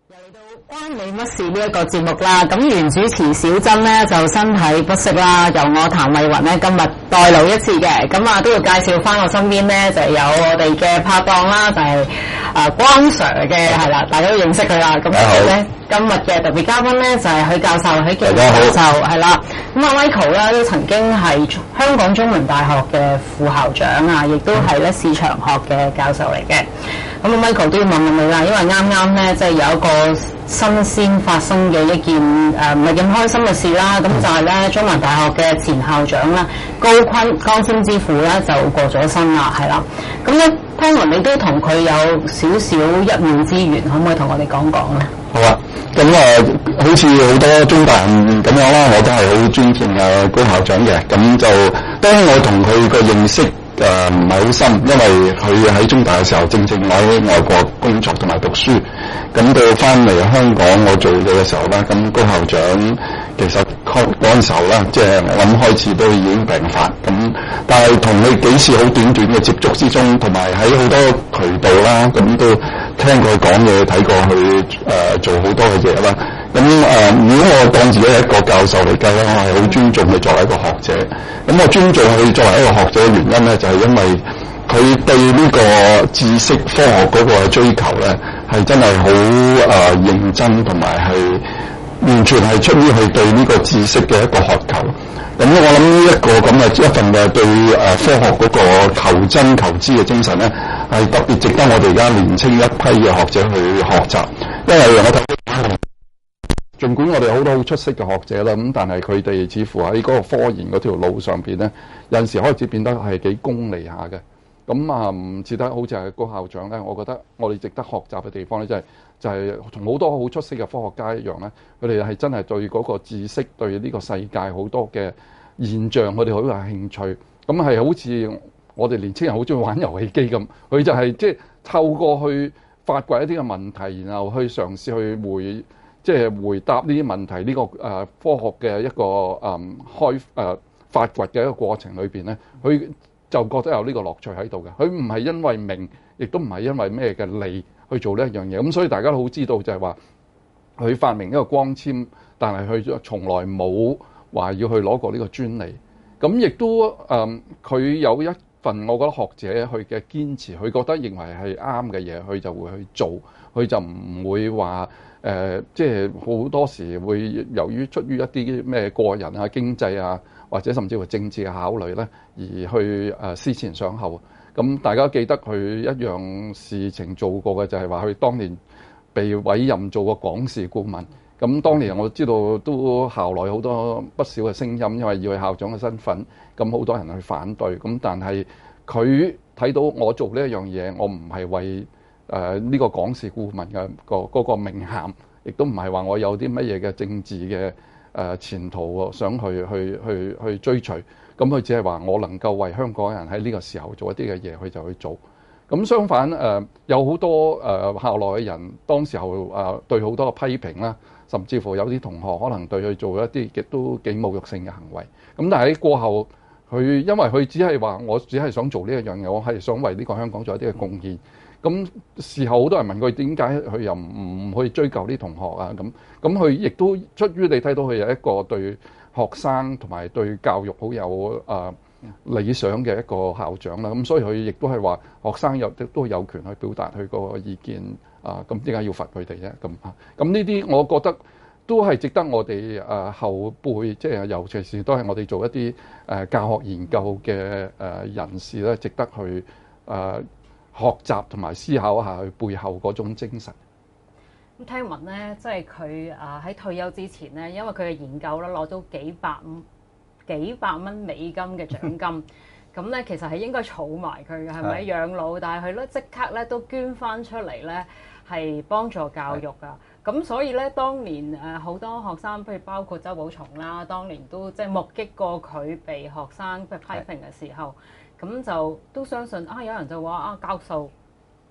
又嚟到關你乜事呢一個節目啦，咁原主持小珍呢就身體不適啦，由我譚慧雲呢今日代勞一次嘅，咁啊都要介紹翻我身邊呢就有我哋嘅拍檔啦，就係關 Sir 嘅係啦，大家都認識佢啦。咁咧今日嘅特別嘉賓呢就係許教授，許傑教授係啦。咁阿 Michael 咧都曾經係香港中文大學嘅副校長啊，亦都係咧市場學嘅教授嚟嘅。咁 Michael 都要問問你啦，因為啱啱咧即係有一個新鮮發生嘅一件唔係咁開心嘅事啦，咁就係咧中文大學嘅前校長啦高錕江心之父咧就過咗身啦，係啦。咁咧聽聞你都同佢有少少一面之緣，可唔可以同我哋講講咧？ 好啊，咁好似好多中大人咁樣啦，我都係好尊敬高校長嘅，咁就當我同佢個認識唔係好深，因為佢喺中大嘅時候正正喺外國工作同埋讀書，咁到翻嚟香港我做嘢嘅時候咧，咁高校長其實嗰陣時候咧，即係我諗開始都已經病發，咁但係同佢幾次好短短嘅接觸之中，同埋喺好多渠道啦，咁都聽佢講嘢，睇過佢做好多嘅嘢啦。咁如果我當自己係一個教授嚟計咧，我係好尊重佢作為一個學者。咁我尊重佢作為一個學者嘅原因咧，就係因為佢對呢個知識科學嗰個追求咧，係真係好認真，同埋係完全係出於佢對呢個知識嘅一個渴求。咁我諗呢一個咁嘅一份嘅對科學嗰個求真求知嘅精神咧，係特別值得我哋而家年青一批嘅學者去學習。因為我睇到儘管我哋好多好出色嘅學者啦，咁但係佢哋似乎喺嗰個科研嗰條路上邊咧，有陣時開始變得係幾功利下嘅。咁唔似得好似係高校長咧，我覺得我哋值得學習嘅地方咧，就係同好多好出色嘅科學家一樣咧，佢哋係真係對嗰個知識、對呢個世界好多嘅現象，佢哋好有興趣。咁係好似我哋年青人好中意玩遊戲機咁，佢就係即係透過去發掘一啲嘅問題，然後去嘗試去回答呢啲問題，呢個科學嘅一個發掘嘅一個過程裏邊咧，佢就覺得有呢個樂趣喺度嘅。佢唔係因為名，亦都唔係因為咩嘅利去做呢一樣嘢。咁所以大家都好知道就係話，佢發明一個光纖，但係佢從來冇話要去攞過呢個專利。咁亦都佢有一份我覺得學者佢嘅堅持，佢覺得認為係啱嘅嘢，佢就會去做，佢就唔會話即係好多時會由於出於一啲咩個人啊、經濟啊，或者甚至乎政治嘅考慮咧，而去思前想後。咁大家記得佢一樣事情做過嘅就係話，佢當年被委任做個講事顧問。咁當年我知道都校內好多不少嘅聲音，因為要佢校長嘅身份，咁好多人去反對。咁但係佢睇到我做呢一樣嘢，我唔係為呢個講事顧問嘅嗰個名銜，亦都唔係話我有啲乜嘢嘅政治嘅前途想去追隨。咁佢只係話我能夠為香港人喺呢個時候做一啲嘅嘢，佢就去做。咁相反有好多校內嘅人當時候對好多嘅批評啦，甚至乎有啲同學可能對佢做一啲亦都幾侮辱性嘅行為。咁但係喺過後，佢因為佢只係話我只係想做呢一樣嘢，我係想為呢個香港做一啲嘅貢獻。咁事後好多人問佢點解佢又唔去追究啲同學啊？咁佢亦都出於你睇到佢有一個對學生同埋對教育好有理想嘅一個校長啦。咁所以佢亦都係話學生都有權去表達佢個意見啊。咁點解要罰佢哋啫？咁呢啲我覺得都係值得我哋後輩，即係尤其是都係我哋做一啲教學研究嘅人士咧，值得去學習同埋思考一下佢背後嗰種精神。 咁聽聞咧，即係佢喺退休之前咧，因為佢嘅研究咧攞到幾百蚊美金嘅獎金，咁咧其實係應該儲埋佢嘅，係咪養老？但係佢咧即刻咧都捐翻出嚟咧，係幫助教育噶。咁所以咧，當年好多學生，譬如包括周寶松啦，當年都即係目擊過佢被學生批評嘅時候，咁就都相信有人就話教授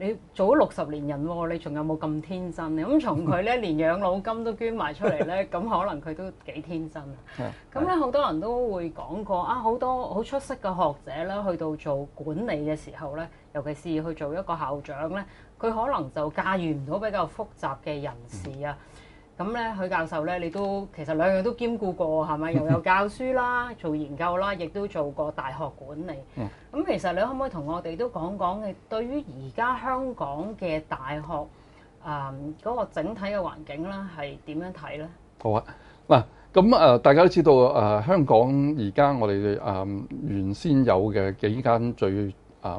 你做咗60年人喎，你仲有冇咁天真咧？咁從佢咧連養老金都捐埋出嚟咧，咁可能佢都幾天真啊！咁咧好多人都會講過啊，好多好出色嘅學者啦，去到做管理嘅時候咧，尤其是去做一個校長咧，佢可能就駕馭唔到比較複雜嘅人事啊。咁咧，許教授咧，你都其實兩樣都兼顧過係咪？又有教書啦，做研究啦，亦都做過大學管理。咁其實你可唔可以同我哋都講講你對於而家香港嘅大學嗰個整體嘅環境咧，係點樣睇咧？ 好啊，嗱，咁大家都知道香港而家我哋原先有嘅幾間最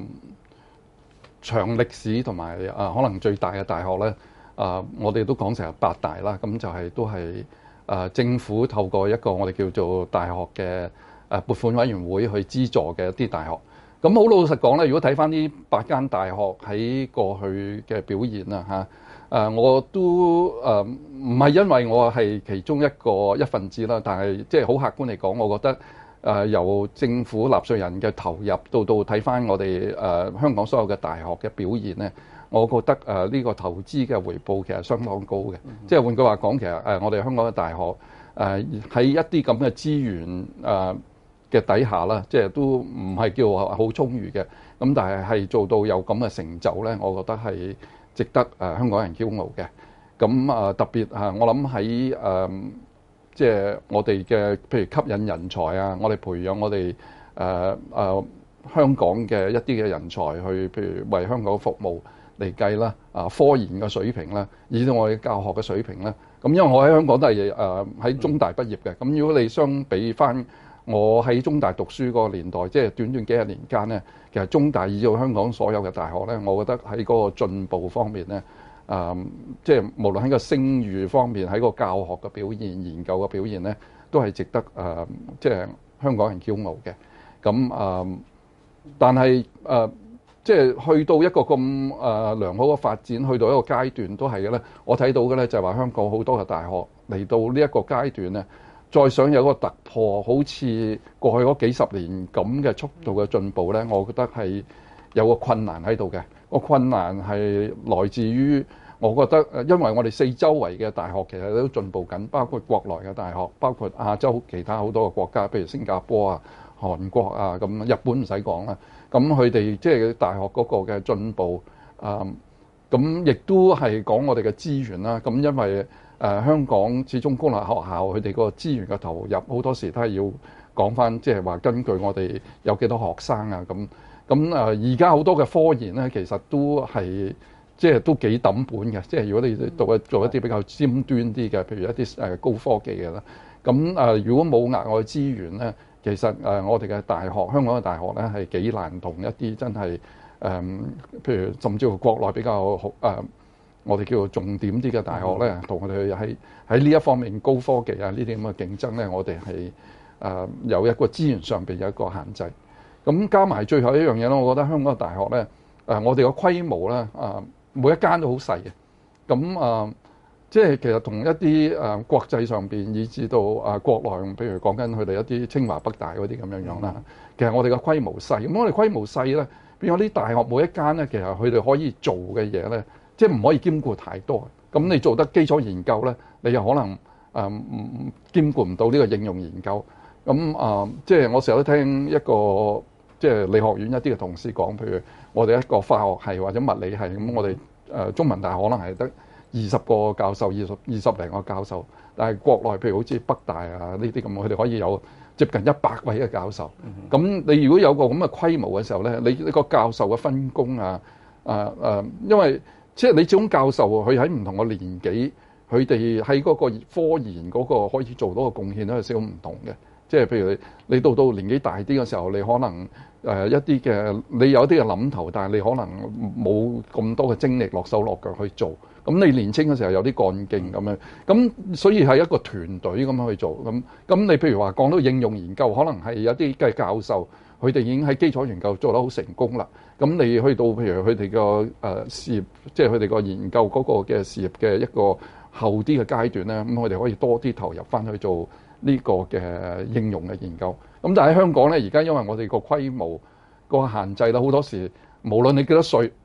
長歷史同埋可能最大嘅大學咧。我哋都講成係8大啦，咁就係都係政府透過一個我哋叫做大學嘅撥款委員會去資助嘅一啲大學。咁好老實講咧，如果睇翻呢8間大學喺過去嘅表現啊嚇，我都唔係因為我係其中一份子啦，但係即係好客觀嚟講，我覺得由政府納稅人嘅投入到睇翻我哋香港所有嘅大學嘅表現咧。我覺得呢個投資嘅回報其實相當高嘅，即係換句話講，其實我哋香港嘅大學喺一啲咁嘅資源嘅底下啦，即係都唔係叫好充裕嘅，咁但係做到有咁嘅成就咧，我覺得係值得香港人驕傲嘅。咁特別我諗喺即係我哋嘅譬如吸引人才啊，我哋培養我哋香港嘅一啲嘅人才去，譬如為香港服務。嚟計啦，科研嘅水平啦，以至我哋教學嘅水平啦。咁因為我喺香港都係喺中大畢業嘅，咁如果你相比翻我喺中大讀書嗰個年代，即係短短幾十年間咧，其實中大以至香港所有嘅大學咧，我覺得喺嗰個進步方面咧，即係無論喺個聲譽方面，喺個教學嘅表現、研究嘅表現咧，都係值得即係香港人驕傲嘅。咁但係即係去到一個咁良好嘅發展，去到一個階段都係嘅咧。我睇到嘅咧就係話香港好多嘅大學嚟到呢一個階段咧，再想有一個突破，好似過去嗰幾十年咁嘅速度嘅進步咧，我覺得係有個困難喺度嘅。個困難係來自於我覺得因為我哋四周圍嘅大學其實都進步緊，包括國內嘅大學，包括亞洲其他好多個國家，譬如新加坡啊、韓國啊咁，日本唔使講啦。咁佢哋即係大學嗰個嘅進步，咁亦都係講我哋嘅資源啦。咁因為香港始終公立學校佢哋個資源嘅投入好多時都係要講翻，即係話根據我哋有幾多學生啊咁。而家好多嘅科研咧，其實都係即係都幾抌本嘅。即係如果你做一啲比較尖端啲嘅，譬如一啲高科技嘅啦。咁如果冇額外資源咧，其實我哋嘅大學，香港嘅大學咧係幾難同一啲真係譬如甚至乎國內比較好我哋叫做重點啲嘅大學咧，同我哋喺呢一方面高科技啊呢啲咁嘅競爭咧，我哋係有一個資源上邊有一個限制。咁加埋最後一樣嘢咧，我覺得香港嘅大學咧我哋嘅規模咧每一間都好細嘅。咁即係其實同一啲國際上邊，以至到國內，譬如講緊佢哋一啲清華北大嗰啲咁樣啦。其實我哋嘅規模細，咁我哋規模細咧，變咗啲大學每一間咧，其實佢哋可以做嘅嘢咧，即係唔可以兼顧太多。咁你做得基礎研究咧，你又可能兼顧唔到呢個應用研究。咁即係我成日都聽一個即係理學院一啲嘅同事講，譬如我哋一個化學系或者物理系咁，我哋中文大學可能係得20個教授，二十零個教授，但係國內譬如好似北大啊呢啲咁，佢哋可以有接近100位嘅教授。咁你如果有個咁嘅規模嘅時候咧，你個教授嘅分工因為即係你始終教授佢喺唔同嘅年紀，佢哋喺嗰個科研嗰個可以做到嘅貢獻都係少唔同嘅。即係譬如你到年紀大啲嘅時候，你可能一啲嘅你有啲嘅諗頭，但係你可能冇咁多嘅精力落手落腳去做。咁你年青嘅時候有啲幹勁咁樣，咁所以係一個團隊咁樣去做。咁你譬如話講到應用研究，可能係有啲嘅教授，佢哋已經喺基礎研究做得好成功啦。咁你去到譬如佢哋個事業，即係佢哋個研究嗰個嘅事業嘅一個後啲嘅階段咧，咁佢哋可以多啲投入翻去做呢個嘅應用嘅研究。咁但係喺香港咧，而家因為我哋個規模個限制啦，好多時無論你幾多歲，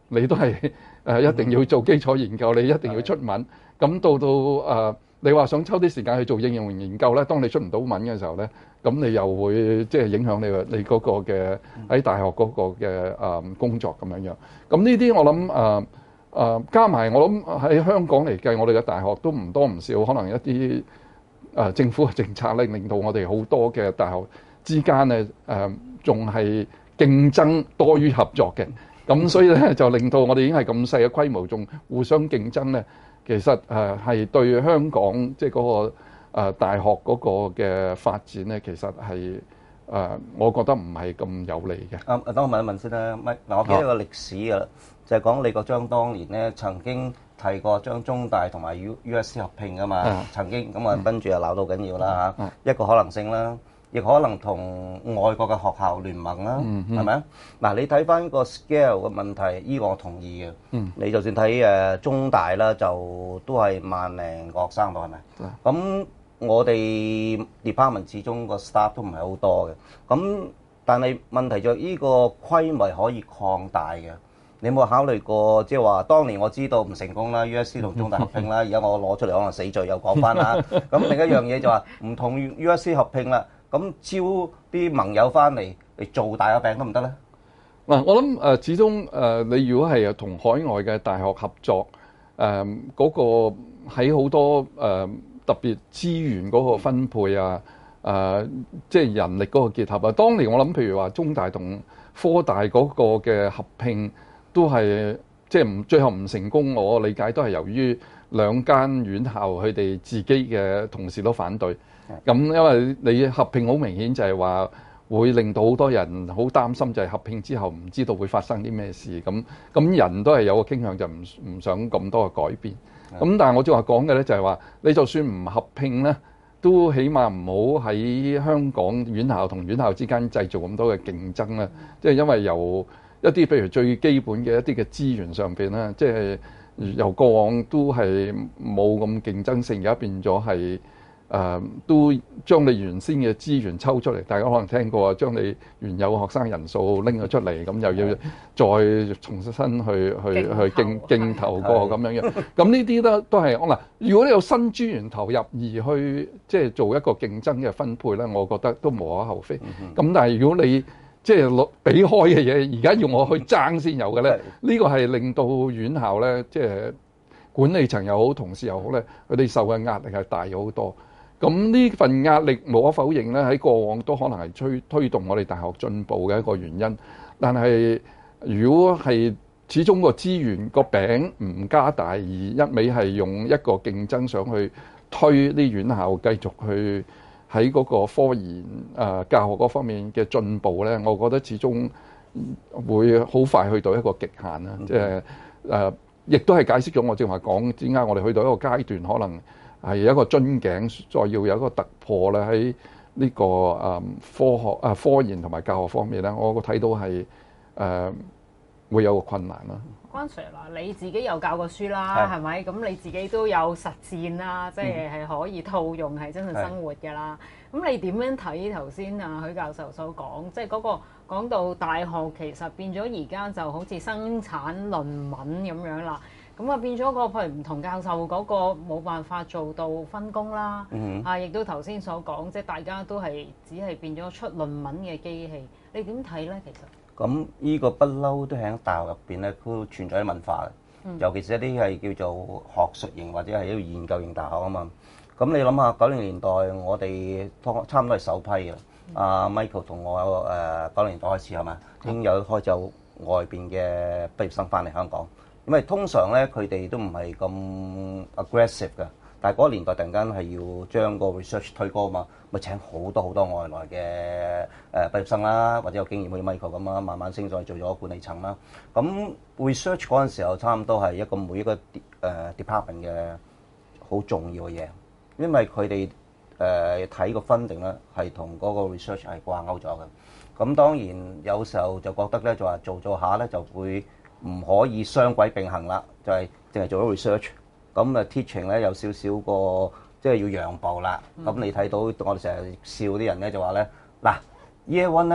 你都係一定要做基礎研究，你一定要出文。咁到你話想抽啲時間去做應用研究咧，當你出唔到文嘅時候咧，咁你又會即係影響你嗰個嘅喺大學嗰個嘅工作咁樣樣。咁呢啲我諗加埋我諗喺香港嚟計，我哋嘅大學都唔多唔少，可能一啲政府嘅政策咧，令到我哋好多嘅大學之間咧仲係競爭多於合作嘅。咁所以咧就令到我哋已經係咁細嘅規模，仲互相競爭咧。其實係對香港即係嗰個大學嗰個嘅發展咧，其實係我覺得唔係咁有利嘅。 等我問一問先啦，嗱，我記得個歷史㗎啦，就係講李國章當年咧曾經提過將中大同埋 USC 合併㗎嘛，曾經咁啊，跟住又鬧到緊要啦嚇，一個可能性啦。亦可能同外國嘅學校聯盟啦，係咪啊？嗱，你睇翻個 scale 嘅問題，依個我同意嘅。你就算睇中大啦，就都係萬零個學生度，係咪？咁我哋 department 始終個 staff 都唔係好多嘅。咁但係問題就依個規模可以擴大嘅。你有冇考慮過，即係話當年我知道唔成功啦 ，USC 同中大合併啦，而家我攞出嚟可能死罪又講翻啦。咁另一樣嘢就話唔同 USC 合併啦。咁招啲盟友翻嚟做大個餅得唔得咧？ 嗱，我諗始終你如果係同海外嘅大學合作，嗰個喺好多特別資源嗰個分配啊，即係人力嗰個結合啊。當年我諗，譬如話中大同科大嗰個嘅合併，都係即係最後唔成功。我理解都係由於兩間院校佢哋自己嘅同事都反對。咁因為你合併好明顯就係話會令到好多人好擔心，就係合併之後唔知道會發生啲咩事。咁人都係有個傾向就唔想咁多嘅改變。咁但係我正話講嘅咧就係話，你就算唔合併咧，都起碼唔好喺香港院校同院校之間製造咁多嘅競爭啦。即係因為由一啲譬如最基本嘅一啲嘅資源上邊啦，即係由過往都係冇咁競爭性，而家變咗係。都將你原先嘅資源抽出嚟，大家可能聽過啊，將你原有嘅學生人數拎咗出嚟，咁又要再重新去競投過咁樣樣。咁呢啲都係嗱，如果你有新資源投入而去即係做一個競爭嘅分配咧，我覺得都無可厚非。咁但係如果你即係俾開嘅嘢，而家要我去爭先有嘅咧，呢個係令到院校咧，即係管理層又好，同事又好咧，佢哋受嘅壓力係大咗好多。咁呢份壓力無可否認咧，喺過往都可能係推動我哋大學進步嘅一個原因。但係如果係始終個資源個餅唔加大，而一味係用一個競爭上去推啲院校繼續去喺嗰個科研教學嗰方面嘅進步咧，我覺得始終會好快去到一個極限啦。即係亦都係解釋咗我正話講點解我哋去到一個階段可能。係一個樽頸，再要有一個突破咧，喺呢個科研同埋教學方面咧，我睇到係會有個困難啦。 關 Sir 嗱，你自己又教過書啦，係咪？咁你自己都有實戰啦，即係可以套用係真實生活㗎啦。咁你點樣睇頭先許教授所講，即係嗰個講到大學其實變咗而家就好似生產論文咁樣啦。咁啊變咗個譬如唔同教授嗰個冇辦法做到分工啦，亦都頭先所講，即係大家都係只係變咗出論文嘅機器，你點睇咧？其實咁呢個不嬲都喺大學入邊咧，都存在啲文化嘅，尤其是一啲係叫做學術型或者係一個研究型大學啊嘛。咁你諗下90年代我哋差唔多係首批嘅，阿 Michael 同我90年代開始係嘛，已經有開始有外邊嘅畢業生翻嚟香港。因為通常咧，佢哋都唔係咁 aggressive 嘅，但係嗰個年代突然間係要將個 research 推高啊嘛，咪請好多外來嘅畢業生啦，或者有經驗好似 Michael 咁啊，慢慢升上去做咗管理層啦。咁 research 嗰陣時候，差唔多係每一個department 嘅好重要嘅嘢，因為佢哋睇個 funding 咧係同嗰個 research 係掛鈎咗嘅。咁當然有時候就覺得咧，就話做下咧就會。唔可以雙軌並行啦，就係淨係做咗 research，咁 teaching 咧有少少個即係要讓步啦。咁你睇到我哋成日笑啲人咧就話咧，嗱 year one 咧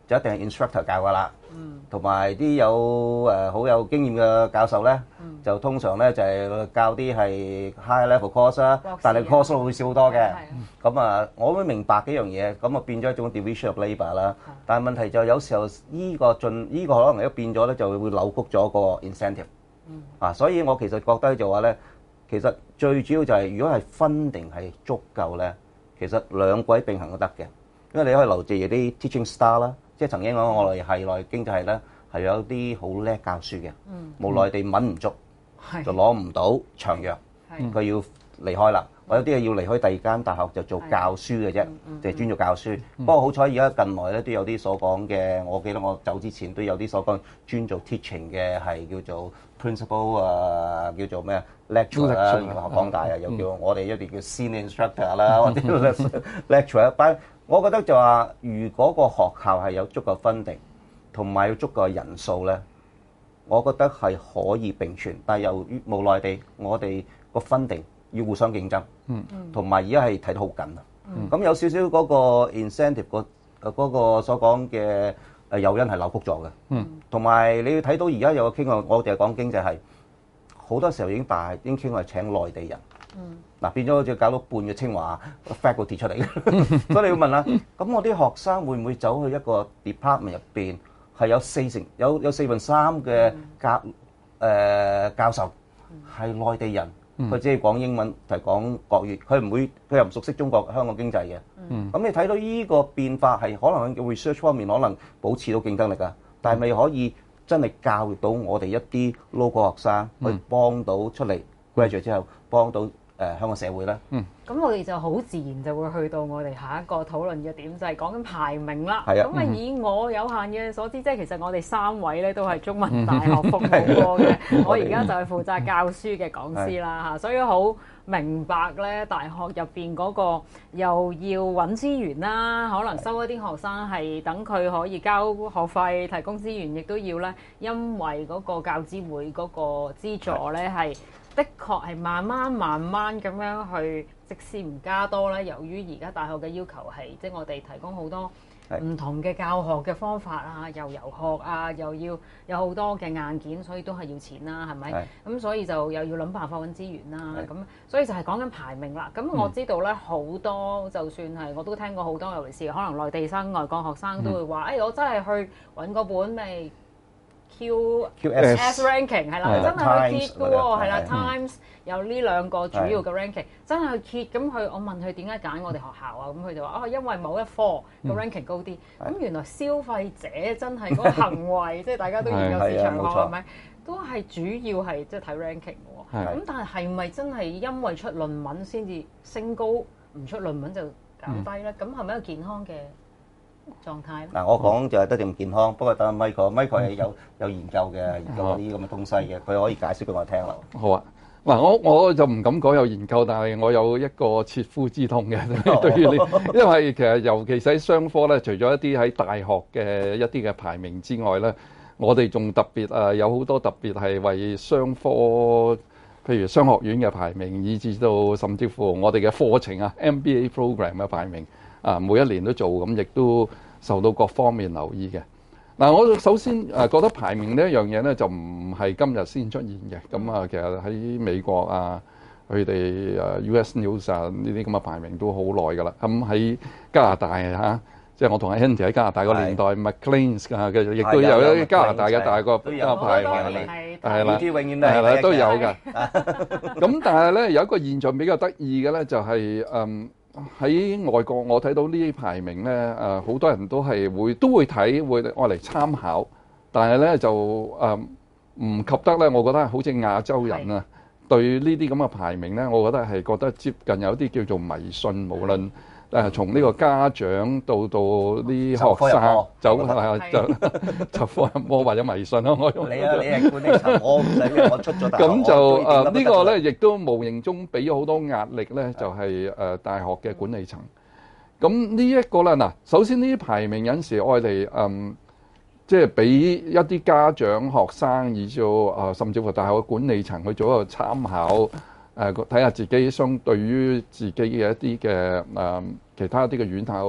就一定係 instructor 教㗎啦。同埋啲有好有經驗嘅教授咧，就通常咧就係教啲係 high level course 啦，但係 course 都會少好多嘅。咁啊，我會明白幾樣嘢，咁啊變咗一種 division of labour 啦。但係問題就有時候依個可能一變咗咧，就會扭曲咗個 incentive。所以我其實覺得就話咧，其實最主要就係如果係funding係足夠咧，其實兩軌並行都得嘅，因為你可以留住啲 teaching star 啦。即係曾經講我哋係內經濟系咧，係有啲好叻教書嘅，無奈地揾唔足，就攞唔到長約，佢要離開啦。我有啲係要離開第二間大學就做教書嘅啫，就係專做教書。不過好彩而家近來咧都有啲所講嘅，我記得我走之前都有啲所講專做 teaching 嘅係叫做 principal 叫做咩 lecturer 啦，學講大啊，又叫我哋一啲叫 senior instructor 啦，或者 lecturer。但我覺得就話，如果個學校係有足夠funding，同埋有足夠人數咧，我覺得係可以並存。但係由於無奈地，我哋個funding要互相競爭，同埋而家係睇得好緊啊。咁有少少嗰個 incentive 嗰個所講嘅誘因係扭曲咗嘅。同埋你要睇到而家有個傾向，我哋係講經濟係好多時候已經傾係請內地人。嗱，變咗好似搞到半個清華 faculty 出嚟嘅，所以你要問啦，咁我啲學生會唔會走去一個 department 入邊係有4分3嘅教授係內地人，佢只係講英文就係講國語，佢又唔熟悉香港經濟嘅。咁你睇到呢個變化係可能喺 research 方面可能保持到競爭力啊，但係咪可以真係教育到我哋一啲 local 學生去幫到出嚟 graduate 之後幫到香港社會咧？ 咁我哋就好自然就會去到我哋下一個討論嘅點，就係講緊排名啦。 係啊。 咁以我有限嘅所知，即係其實我哋3位咧都係中文大學服務過嘅。我而家就係負責教書嘅講師啦嚇，所以好明白咧大學入邊嗰個又要揾資源啦，可能收一啲學生係等佢可以交學費提供資源，亦都要咧因為嗰個教資會嗰個資助咧係。的確係慢慢咁樣去，即使唔加多咧。由於而家大學嘅要求係，即係我哋提供好多唔同嘅教學嘅方法啊，又遊學啊，又要有好多嘅硬件，所以都係要錢啦，係咪？咁所以就又要諗辦法揾資源啦。咁所以就係講緊排名啦。咁我知道咧好多，就算係我都聽過好多，尤其是可能內地生、外國學生都會話：我真係去揾嗰本咪。QS ranking 係啦，真係去揭嘅喎，係啦 Times 有呢2個主要嘅 ranking， 真係去揭。咁我問佢點解揀我哋學校啊？咁佢就話因為某一科個 ranking 高啲。咁原來消費者真係嗰個行為，即係大家都研究市場學係咪？都係主要係即係睇 ranking 嘅喎。咁但係咪真係因為出論文先至升高，唔出論文就減低咧？咁係咪一個健康嘅狀態？ 嗱，我講就係得定健康，不過等 Michael 係有研究嘅，研究嗰啲咁嘅東西嘅，佢可以解釋俾我聽啦。 好啊，嗱，我就唔敢講有研究，但係我有一個切膚之痛嘅對於呢，因為其實尤其是喺商科咧，除咗一啲喺大學嘅一啲嘅排名之外咧，我哋仲特別有好多特別係為商科，譬如商學院嘅排名，以至到甚至乎我哋嘅課程MBA program 嘅排名。每一年都做，咁亦都受到各方面留意嘅。嗱，我首先覺得排名呢一樣嘢咧，就唔係今日先出現嘅。咁其實喺美國佢哋US News 呢啲咁嘅排名都好耐㗎啦。咁喺加拿大即係我同阿 Andy 喺加拿大個年代 ，McLean 嘅亦都有一啲加拿大嘅大個排名，係啦，係啦，都有㗎。咁但係咧有一個現象比較得意嘅咧，就係喺外國，我睇到呢啲排名咧，好多人都會睇，會愛嚟參考，但係咧就唔及得咧。我覺得好似亞洲人對呢啲咁嘅排名咧，我覺得接近有啲叫做迷信，無論從呢個家長到啲學生就科入魔或者迷信咯。 你係管理層，我唔使我出咗大學。 咁就呢個咧，亦都無形中俾咗好多壓力咧，就係大學嘅管理層。咁呢一個咧，嗱，首先呢啲排名有陣時愛嚟即係俾一啲家長、學生，以至甚至乎大學嘅管理層去做一個參考。睇下自己相對於自己嘅一啲嘅其他一啲嘅院校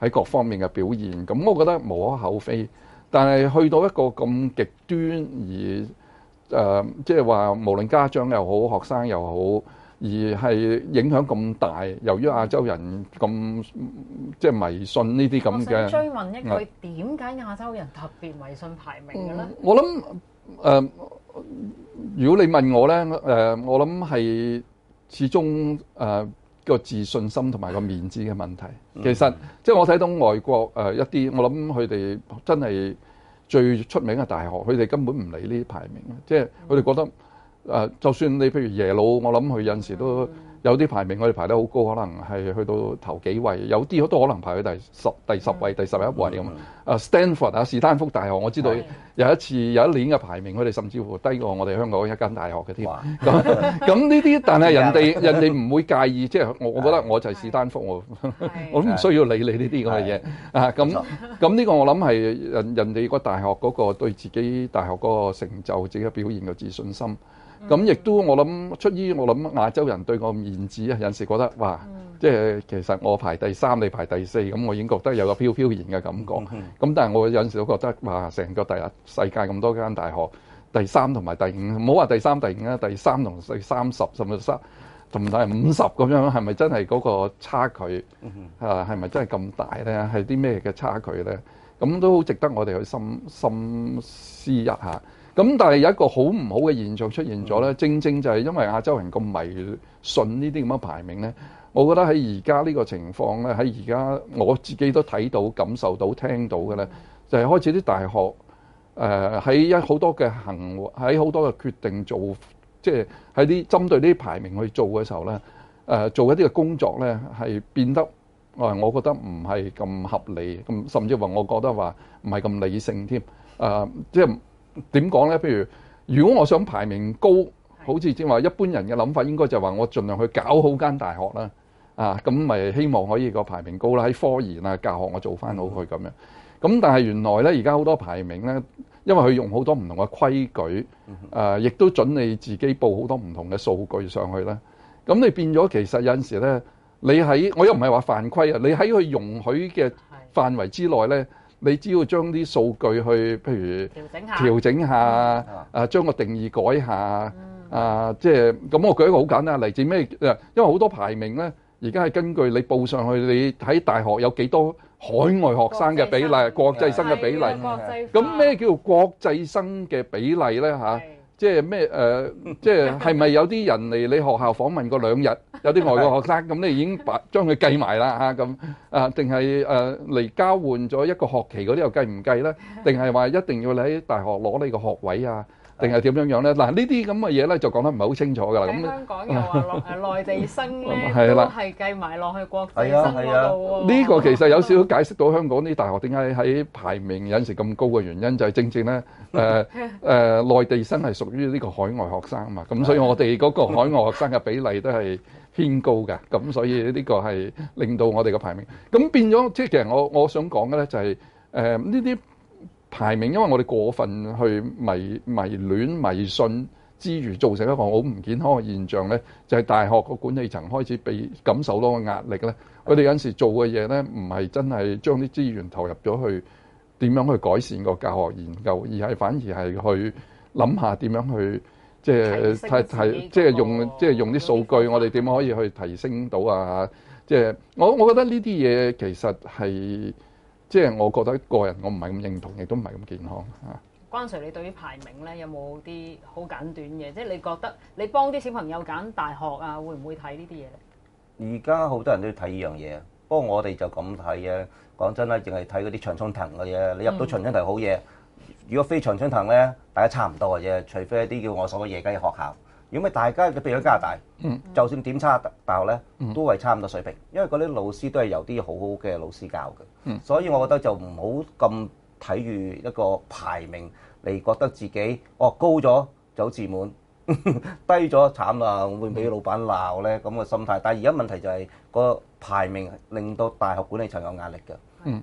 喺各方面嘅表現，咁我覺得無可厚非。但係去到一個咁極端而即係話無論家長又好，學生又好，而係影響咁大，由於亞洲人咁即係迷信呢啲咁嘅。 我想追問一句，點解亞洲人特別迷信排名嘅咧？ 我諗如果你問我咧，我諗係始終個自信心同埋個面子嘅問題。其實即係我睇到外國一啲，我諗佢哋真係最出名嘅大學，佢哋根本唔理呢啲排名，即係佢哋覺得就算你譬如耶魯，我諗佢有陣時都有啲排名，我哋排得好高，可能係去到頭幾位，有啲都可能排去第十位、第11位咁。Stanford 史丹福大學，我知道有一年嘅排名，佢哋甚至乎低過我哋香港一間大學嘅添。咁呢啲，但係人哋唔會介意，即係我覺得我就係史丹福，我都唔需要理你呢啲咁嘅嘢啊。咁呢個我諗係人哋個大學嗰個對自己大學嗰個成就、自己嘅表現嘅自信心。咁亦都我諗出於我諗亞洲人對個面子啊，有陣時覺得哇，即係其實我排第3，你排第4，咁我已經覺得有個飄飄然嘅感覺。咁但係我有陣時都覺得哇，成個世界咁多間大學，第3同埋第5，唔好話第3、第5啦，第3同第30，甚至同埋50咁樣，係咪真係嗰個差距係咪真係咁大咧？係啲咩嘅差距咧？咁都好值得我哋去深思一下。咁但係有一個好唔好嘅現象出現咗咧，正正就係因為亞洲人咁迷信呢啲咁嘅排名咧，我覺得喺而家呢個情況咧，喺而家我自己都睇到、感受到、聽到嘅咧，就係開始啲大學喺好多嘅行為、喺好多嘅決定做，即係喺啲針對呢啲排名去做嘅時候咧，做一啲嘅工作咧係變得我覺得唔係咁合理，咁甚至話我覺得話唔係咁理性添，即係。點講咧？譬如果我想排名高，好似即係話一般人嘅諗法，應該就係話我盡量去搞好間大學啦，咁咪希望可以個排名高啦。喺科研啊、教學我做翻好佢咁樣。咁但係原來咧，而家好多排名咧，因為佢用好多唔同嘅規矩，亦都準你自己報好多唔同嘅數據上去啦。咁你變咗其實有陣時咧，我又唔係話犯規啊，你喺佢容許嘅範圍之內咧。你只要將啲數據去，譬如調整下，將個定義改下，即係咁。我舉一個好簡單嘅例子，咩？因為好多排名咧，而家係根據你報上去，你喺大學有幾多海外學生嘅比例、國際生嘅比例。咁咩叫國際生嘅比例咧？即係咩？即係係咪有啲人嚟你學校訪問過2日，有啲外國學生咁，你已經將佢計埋啦咁定係嚟交換咗一個學期嗰啲又計唔計咧？定係話一定要你喺大學攞你個學位啊？定係點樣樣咧？嗱，呢啲咁嘅嘢咧就講得唔係好清楚㗎啦。咁香港又話內地生咧都係計埋落去國際生嗰度喎。 呢個其實有少少解釋到香港啲大學點解喺排名有陣時咁高嘅原因，就係正正咧內地生係屬於呢個海外學生嘛。咁所以我哋嗰個海外學生嘅比例都係偏高嘅。咁所以呢個係令到我哋嘅排名咁變咗。即係其實我想講嘅咧就係呢啲排名，因為我哋過分去迷戀迷信之餘，造成一個好唔健康嘅現象咧，就係大學個管理層開始被感受到個壓力咧。佢哋有陣時做嘅嘢咧，唔係真係將啲資源投入咗去點樣去改善個教學研究，而係反而係去諗下點樣去即係用啲數據，我哋點樣可以去提升到啊？即係我覺得呢啲嘢其實係。即係我覺得個人我唔係咁認同，亦都唔係咁健康啊。 關 Sir，你對於排名咧有冇啲好簡短嘅？即係你覺得你幫啲小朋友揀大學啊，會唔會睇呢啲嘢咧？ 而家好多人都要睇呢樣嘢，不過我哋就咁睇嘅。講真啦，淨係睇嗰啲長春藤嘅嘢。你入到長春藤好嘢，如果非長春藤咧，大家差唔多嘅啫。除非一啲叫我所謂夜雞嘅學校。如果咪大家譬如喺加拿大，就算點差大學咧，都係差唔多水平，因為嗰啲老師都係由啲好好嘅老師教嘅，所以我覺得就唔好咁睇住一個排名嚟覺得自己高咗就好自滿，低咗慘啦，會俾老闆鬧咧咁嘅心態。但係而家問題就係個排名令到大學管理層有壓力嘅。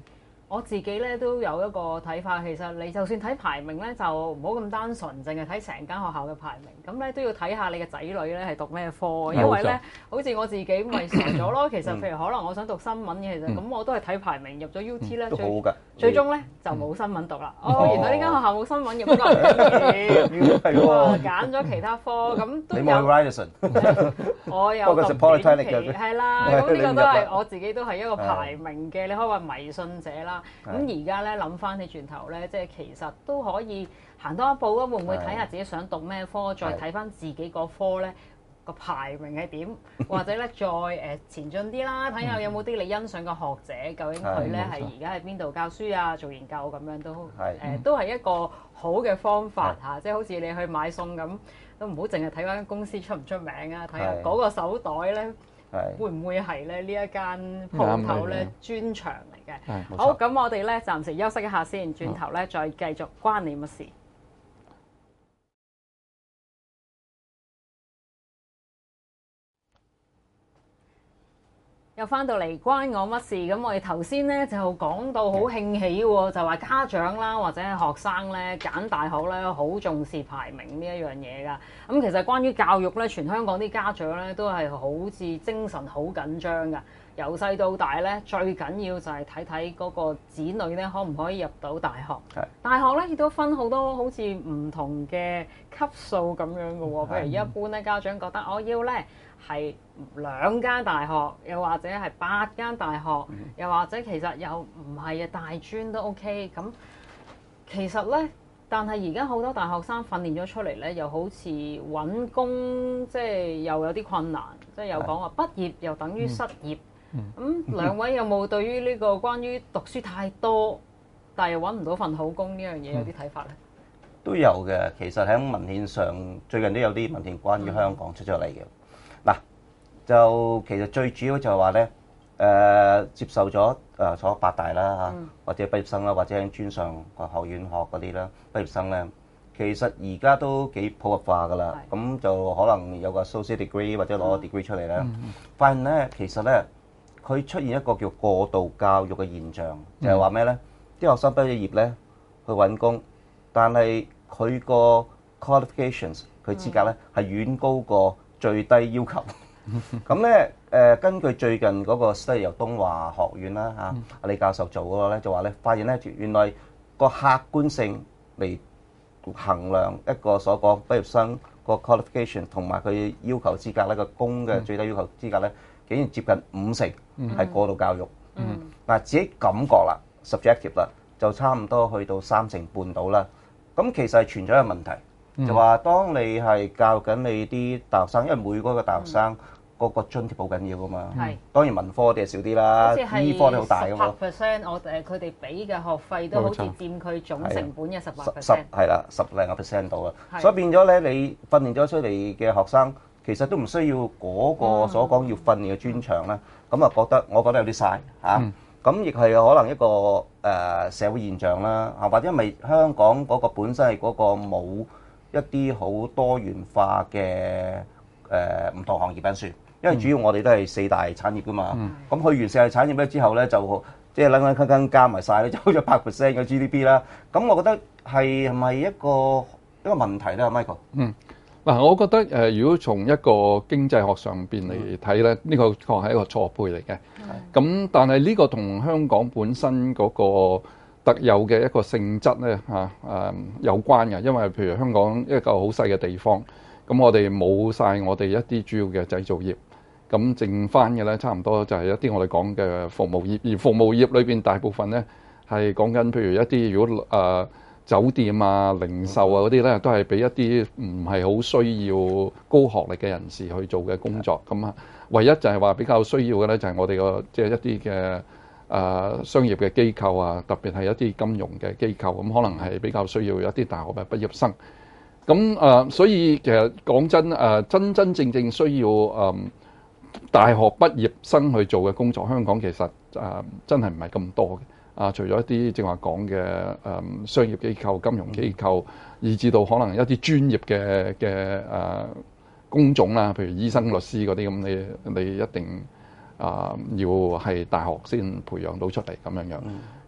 我自己咧都有一個睇法，其實你就算睇排名咧，就唔好咁單純，淨係睇成間學校嘅排名，咁咧都要睇下你嘅仔女咧係讀咩科，因為咧好似我自己咪傻咗咯。其實譬如可能我想讀新聞嘅，其實咁我都係睇排名入咗 UT 咧，最終咧就冇新聞讀啦。原來呢間學校冇新聞入咗，係揀咗其他科，咁都有。 你冇去 Ryerson？ 我有讀短期，係啦，咁呢個都係我自己都係一個排名嘅，你可以話迷信者啦。咁而家咧諗翻起轉頭咧，即係其實都可以行多一步咯。會唔會睇下自己想讀咩科，再睇翻自己個科咧個排名係點，或者咧再前進啲啦，睇下有冇啲你欣賞嘅學者，究竟佢咧係而家喺邊度教書啊、做研究咁樣都係一個好嘅方法嚇。即係好似你去買餸咁，都唔好淨係睇嗰間公司出唔出名啊，睇下嗰個手袋咧。會唔會係咧呢一間鋪頭咧專長嚟嘅？好，咁我哋咧暫時休息一下先，轉頭咧再繼續關你乜事。又翻到嚟關我乜事？咁我哋頭先咧就講到好興起喎，就話家長啦或者係學生咧揀大學咧好重視排名呢一樣嘢㗎。咁其實關於教育咧，全香港啲家長咧都係好似精神好緊張㗎。由細到大咧，最緊要就係睇睇嗰個子女咧可唔可以入到大學。大學咧亦都分好多好似唔同嘅級數咁樣嘅喎。譬如一般咧，家長覺得我要咧係2間大學，又或者係8間大學，又或者其實又唔係大專都 OK。咁其實咧，但係而家好多大學生訓練咗出嚟咧，又好似揾工即係又有啲困難，即係又講話畢業又等於失業。咁兩位有冇對於呢個關於讀書太多，但係又揾唔到份好工呢樣嘢有啲睇法咧？ 都有嘅，其實喺文獻上最近都有啲文獻關於香港出咗嚟嘅。嗱，就其實最主要就係話咧，接受咗所8大啦嚇，或者畢業生啦，或者喺專上學院學嗰啲啦，畢業生咧，其實而家都幾普及化㗎啦。咁就可能有個 associate degree 或者攞個 degree 出嚟咧，發現咧其實咧佢出現一個叫過度教育嘅現象，就係話咩咧？啲學生畢咗業咧去揾工，但係佢個 qualifications 佢資格咧係遠高過最低要求。咁咧根據最近嗰個 study 由東華學院啦嚇阿李教授做嗰個咧，就話咧發現咧原來個客觀性嚟衡量一個所講畢業生個 qualification 同埋佢要求資格咧個工嘅最低要求資格咧，竟然接近50%係過度教育。嗱自己感覺啦 subjective 啦，就差唔多去到3成半到啦。咁其實係存在一個問題，就話當你係教緊你啲大學生，因為每個大學生嗰個津貼好緊要噶嘛。當然文科啲係少啲啦，醫科都好大噶嘛。 10%我佢哋俾嘅學費都好似佔佢總成本嘅18%。 係啦，10零個% 到啦。所以變咗咧，你訓練咗出嚟嘅學生，其實都唔需要嗰個所講要訓練嘅專長啦。咁啊我覺得有啲嘥嚇。咁亦係可能一個社會現象啦，或者因為香港嗰個本身係嗰個冇一啲好多元化嘅唔同行業因素，因為主要我哋都係4大產業噶嘛。咁去完4大產業咧之後咧，就即係撚坑加埋晒咧，就好似100% 嘅 GDP 啦。咁我覺得係咪一個問題咧 ，Michael？ 嗱，我覺得如果從一個經濟學上邊嚟睇咧，呢個確係一個錯配嚟嘅。咁但係呢個同香港本身嗰個特有嘅一個性質咧有關嘅，因為譬如香港一個好細嘅地方，咁我哋冇晒我哋一啲主要嘅製造業，咁剩翻嘅咧差唔多就係一啲我哋講嘅服務業，而服務業裏邊大部分咧係講緊譬如一啲如果酒店啊、零售啊嗰啲咧，都係俾一啲唔係好需要高學歷嘅人士去做嘅工作。咁啊，唯一就係話比較需要嘅咧，就係我哋個即係一啲嘅商業嘅機構啊，特別係一啲金融嘅機構，咁可能係比較需要一啲大學嘅畢業生。咁所以其實講真，真正需要大學畢業生去做嘅工作，香港其實真係唔係咁多嘅。除咗一啲正話講嘅商業機構、金融機構，以至到可能一啲專業嘅工種啦，譬如醫生、律師嗰啲咁，你一定要係大學先培養到出嚟咁樣樣。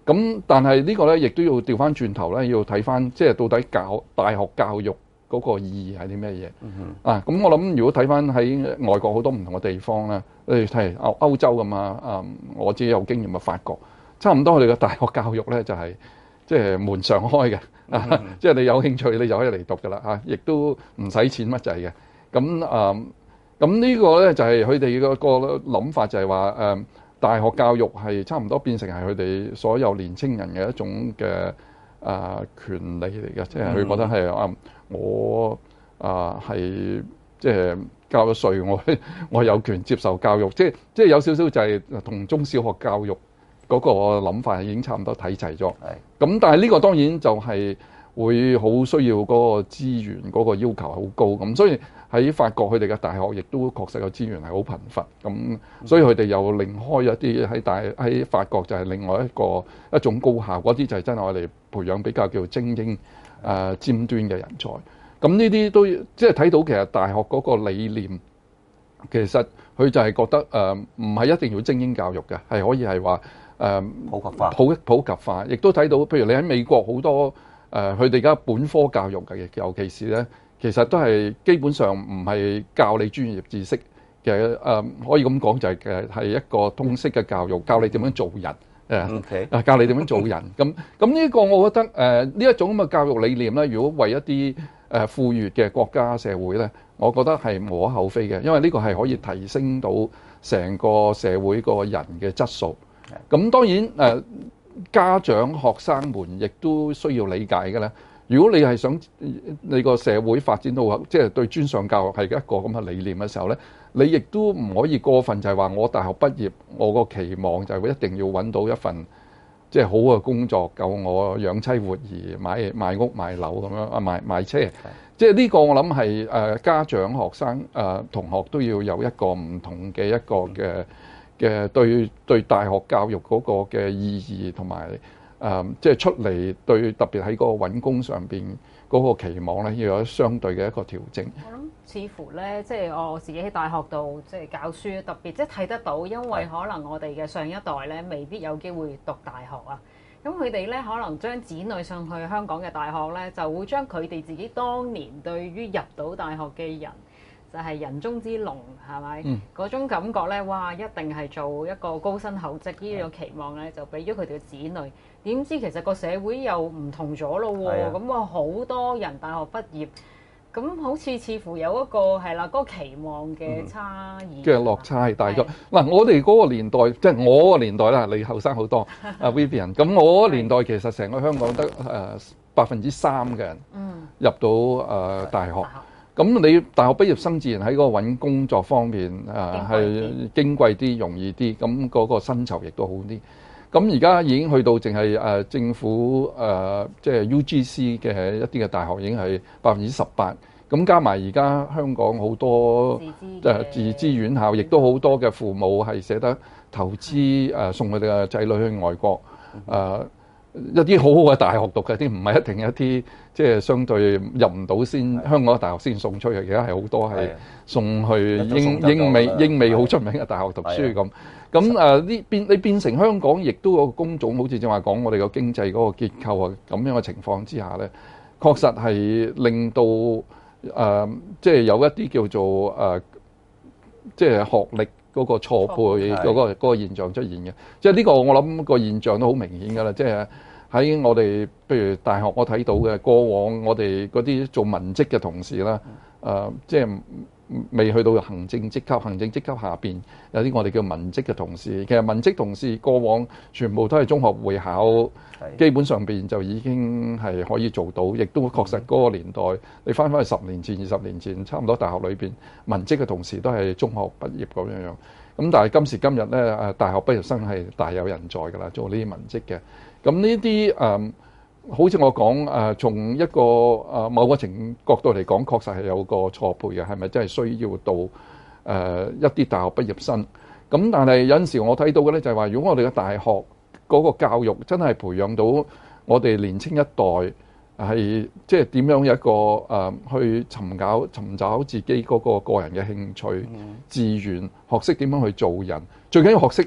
咁但係呢個咧，亦都要調翻轉頭咧，要睇翻即係到底大學教育嗰個意義係啲咩嘢？啊，咁我諗如果睇翻喺外國好多唔同嘅地方咧，例如係歐洲咁啊，我自己有經驗嘅法國，差唔多佢哋嘅大學教育咧就係即係門常開嘅，即係你有興趣你就可以嚟讀㗎啦嚇，亦都唔使錢乜滯嘅。咁呢個咧就係佢哋個諗法就係話大學教育係差唔多變成係佢哋所有年青人嘅一種嘅權利嚟嘅，即係佢覺得係我係即係交咗稅，我有權接受教育，即係有少少就係同中小學教育嗰個諗法已經差唔多睇齊咗。咁但係呢個當然就係會好需要嗰個資源，嗰個要求係好高咁，所以喺法國佢哋嘅大學亦都確實個資源係好貧乏咁，所以佢哋又另開一啲喺法國就係另外一種高校，嗰啲就係真係我哋培養比較叫精英尖端嘅人才。咁呢啲都即係睇到其實大學嗰個理念，其實佢就係覺得唔係一定要精英教育嘅，係可以係話普及化， 普及化，亦都睇到譬如你喺美國好多佢哋而家本科教育嘅，尤其是咧，其實都係基本上唔係教你專業知識嘅，可以咁講就係一個通識嘅教育，教你點樣做人。教你點樣做人咁呢個，我覺得呢一種咁嘅教育理念咧，如果為一啲富裕嘅國家社會咧，我覺得係無可厚非嘅，因為呢個係可以提升到成個社會個人嘅質素。咁當然家長學生們亦都需要理解嘅咧。如果你係想你個社會發展到即係對專上教育係一個咁嘅理念嘅時候咧，你亦都唔可以過分就係話我大學畢業，我個期望就係一定要揾到一份即係好嘅工作，夠我養妻活兒、買屋買樓咁樣買車。即係呢個我諗係家長、學生同學都要有一個唔同嘅一個嘅對大學教育嗰個嘅意義同埋。即係出嚟對特別喺嗰個揾工上邊嗰個期望咧，要有相對嘅一個調整。 我諗似乎咧，即係我自己喺大學度即係教書，特別即係睇得到，因為可能我哋嘅上一代咧未必有機會讀大學啊。咁佢哋咧可能將子女上去香港嘅大學咧，就會將佢哋自己當年對於入到大學嘅人。就係人中之龍，係咪？嗰種感覺咧，哇！一定係做一個高薪厚職呢個期望咧，就俾咗佢哋嘅子女。點知其實個社會又唔同咗咯喎！咁好多人大學畢業，咁好似乎有一個係啦，嗰個期望嘅差異嘅落差係大咗。嗱，我哋嗰個年代，即係我個年代啦，你後生好多Vivian。咁我個年代其實成個香港得3%嘅人入到大學。咁你大學畢業生自然喺嗰個揾工作方面係矜貴啲、容易啲，咁嗰個薪酬亦都好啲。咁而家已經去到淨係政府即係 UGC 嘅一啲嘅大學已經係18%。咁加埋而家香港好多自資院校，亦都好多嘅父母係捨得投資送佢哋嘅仔女去外國一啲好好嘅大學讀嘅，啲唔係一定一啲即係相對入唔到先香港嘅大學先送出去，而家係好多係送去英美好出名嘅大學讀書咁。咁你變成香港亦都有個工種，好似正話講我哋個經濟嗰個結構啊咁樣嘅情況之下咧，確實係令到即係有一啲叫做即係學歷嗰個錯配嗰個現象出現嘅，即係呢個我諗個現象都好明顯㗎啦。即係喺我哋譬如大學我睇到嘅過往，我哋嗰啲做文職嘅同事啦，即係未去到行政職級，行政職級下邊有啲我哋叫文職嘅同事。其實文職同事過往全部都係中學會考，基本上邊就已經係可以做到，亦都確實嗰個年代，你翻去10年前、20年前，差唔多大學裏邊文職嘅同事都係中學畢業咁樣樣。咁但係今時今日咧，大學畢業生係大有人在㗎啦，做呢啲文職嘅。咁呢啲好似我講從一個某個角度嚟講，確實係有個錯配嘅，係咪真係需要到一啲大學畢業生？咁但係有陣時我睇到嘅咧，就係話，如果我哋嘅大學嗰個教育真係培養到我哋年青一代係即係點樣一個去尋找自己嗰個個人嘅興趣、志願，學識點樣去做人，最緊要學識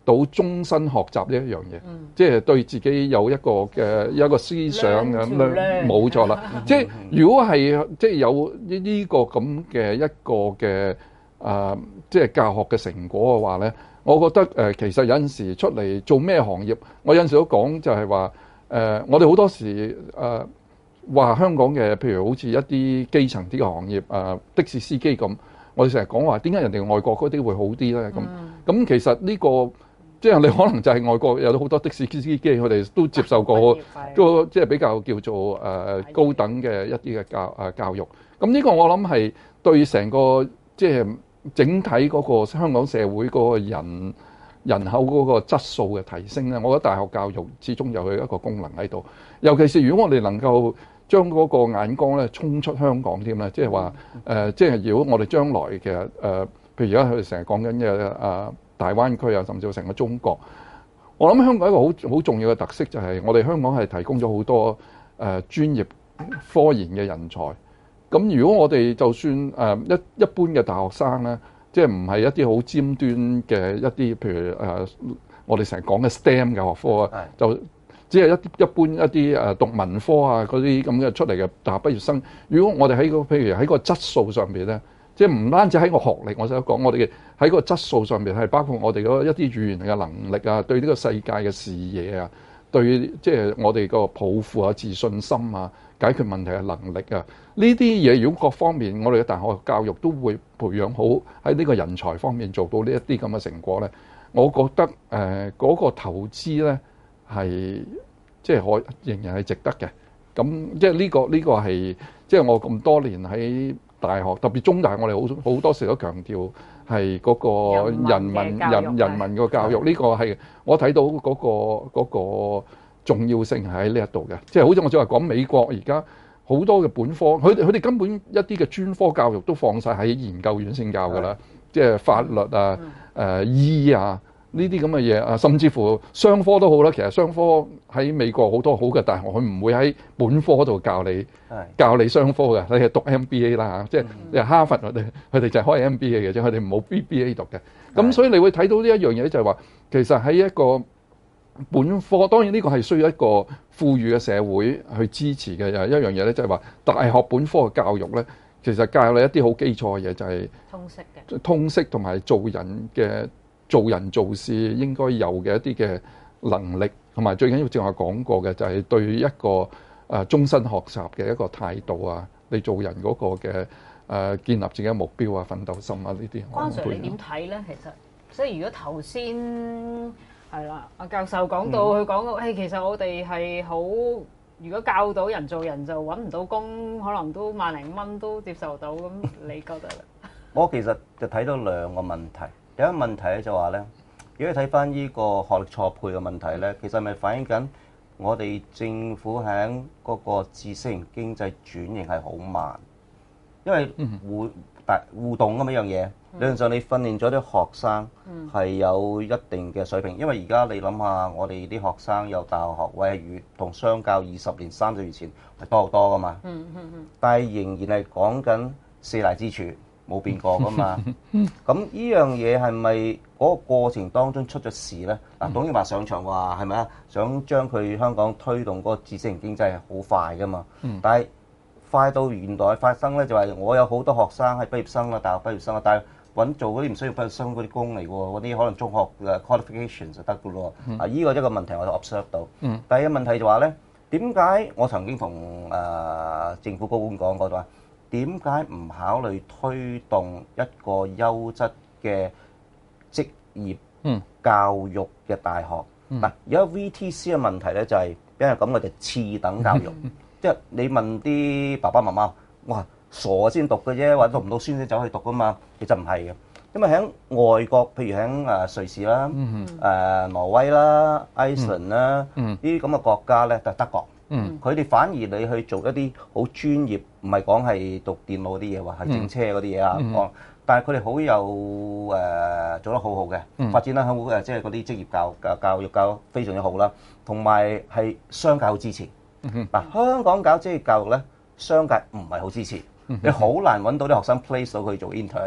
到終身學習呢一樣嘢，即係對自己有一個思想咁樣，冇錯啦。即係如果係即係有呢個咁嘅一個嘅即係教學嘅成果嘅話咧，我覺得其實有陣時出嚟做咩行業，我有陣時都講就係話我哋好多時話香港嘅，譬如好似一啲基層啲嘅行業的士司機咁，我哋成日講話點解人哋外國嗰啲會好啲咧？咁其實呢個即係你可能就係外國有好多的士司機，佢哋都接受過個即係比較叫做高等嘅一啲嘅教育。咁呢個我諗係對成個即係整體嗰個香港社會嗰個人口嗰個質素嘅提升咧，我覺得大學教育始終有佢一個功能喺度。尤其是如果我哋能夠將嗰個眼光咧衝出香港添咧，即係話即係如果我哋將來嘅譬如而家佢哋成日講緊嘅大灣區啊，甚至乎成個中國，我諗香港一個好重要嘅特色就係我哋香港係提供咗好多專業科研嘅人才。咁如果我哋就算一般嘅大學生咧，即係唔係一啲好尖端嘅一啲，譬如我哋成日講嘅 STEM 嘅學科啊，就只係一般一啲讀文科啊嗰啲咁嘅出嚟嘅大學畢業生。如果我哋喺譬如喺個質素上邊咧，即係唔單止喺個學歷，我想講我哋喺個質素上邊係包括我哋嗰一啲語言嘅能力啊，對呢個世界嘅視野啊，對即係我哋個抱負啊、自信心啊、解決問題嘅能力啊，呢啲嘢如果各方面我哋嘅大學教育都會培養好喺呢個人才方面做到呢一啲咁嘅成果咧，我覺得嗰個投資咧係即係仍然係值得嘅。咁即係呢個係即係我咁多年喺大學，特別中大，我哋好多時都強調係嗰個人民嘅教育，呢個係我睇到嗰個重要性係喺呢一度嘅。即係好似我正話講美國而家好多嘅本科，佢哋根本一啲嘅專科教育都放晒喺研究院先教㗎啦，即係法律啊、醫啊呢啲咁嘅嘢啊，甚至乎商科都好啦。其實商科喺美國好多好嘅大學，佢唔會喺本科度教你商科嘅，你係讀 MBA 啦嚇，即係哈佛佢哋就係開 MBA 嘅啫，佢哋冇 BBA 讀嘅。咁所以你會睇到呢一樣嘢就係話，其實喺一個本科，當然呢個係需要一個富裕嘅社會去支持嘅。又一樣嘢咧，就係話大學本科嘅教育咧，其實教你一啲好基礎嘅嘢，就係通識同埋做人做事應該有嘅一啲嘅能力，同埋最緊要正話講過嘅就係對一個終身學習嘅一個態度啊，你做人嗰個嘅建立自己嘅目標啊、奮鬥心啊呢啲。 關 Sir 你點睇咧？其實即係如果頭先係啦，阿教授講到佢講到，其實我哋係好，如果教到人做人就揾唔到工，可能都萬零蚊都接受到，咁你覺得咧？ 我其實就睇到兩個問題。第一個問題咧就話咧，如果你睇翻呢個學歷錯配嘅問題咧，其實係咪反映緊我哋政府喺嗰個知識型經濟轉型係好慢？因為互動咁樣嘢，理論上你訓練咗啲學生係有一定嘅水平。因為而家你諗下，我哋啲學生有大學學位係同相較20年、30年前係多好多噶嘛。但係仍然係講緊四大支柱。冇變過噶嘛，咁呢樣嘢係咪嗰個過程當中出咗事咧？嗱，董建華上場話係咪啊？想將佢香港推動嗰個知識型經濟係好快噶嘛，但係快到原來發生咧就係我有好多學生係畢業生啦，大學畢業生啦，但係揾做嗰啲唔需要畢業生嗰啲工嚟喎，嗰啲可能中學嘅 qualification 就得噶咯。依個一個問題我就 observe 到。第二個問題就話咧，點解我曾經同政府高官講過話？點解唔考慮推動一個優質嘅職業教育嘅大學？嗱，而家 VTC 嘅問題咧就係俾人感覺就次等教育，即係你問啲爸爸媽媽，哇傻先讀嘅啫，或者讀唔到書先走去讀噶嘛？其實唔係嘅，因為喺外國，譬如喺瑞士啦、挪威啦、Iceland 啦呢啲咁嘅國家咧，就德國。佢哋反而你去做一啲好專業，唔係講係讀電腦嗰啲嘢，話係整車嗰啲嘢啊。但係佢哋好有做得好好嘅，發展得好即係嗰啲職業教育教非常之好啦。同埋係商界好支持。嗱，香港搞職業教育咧，商界唔係好支持，你好難揾到啲學生 place 到佢做 intern 嘅。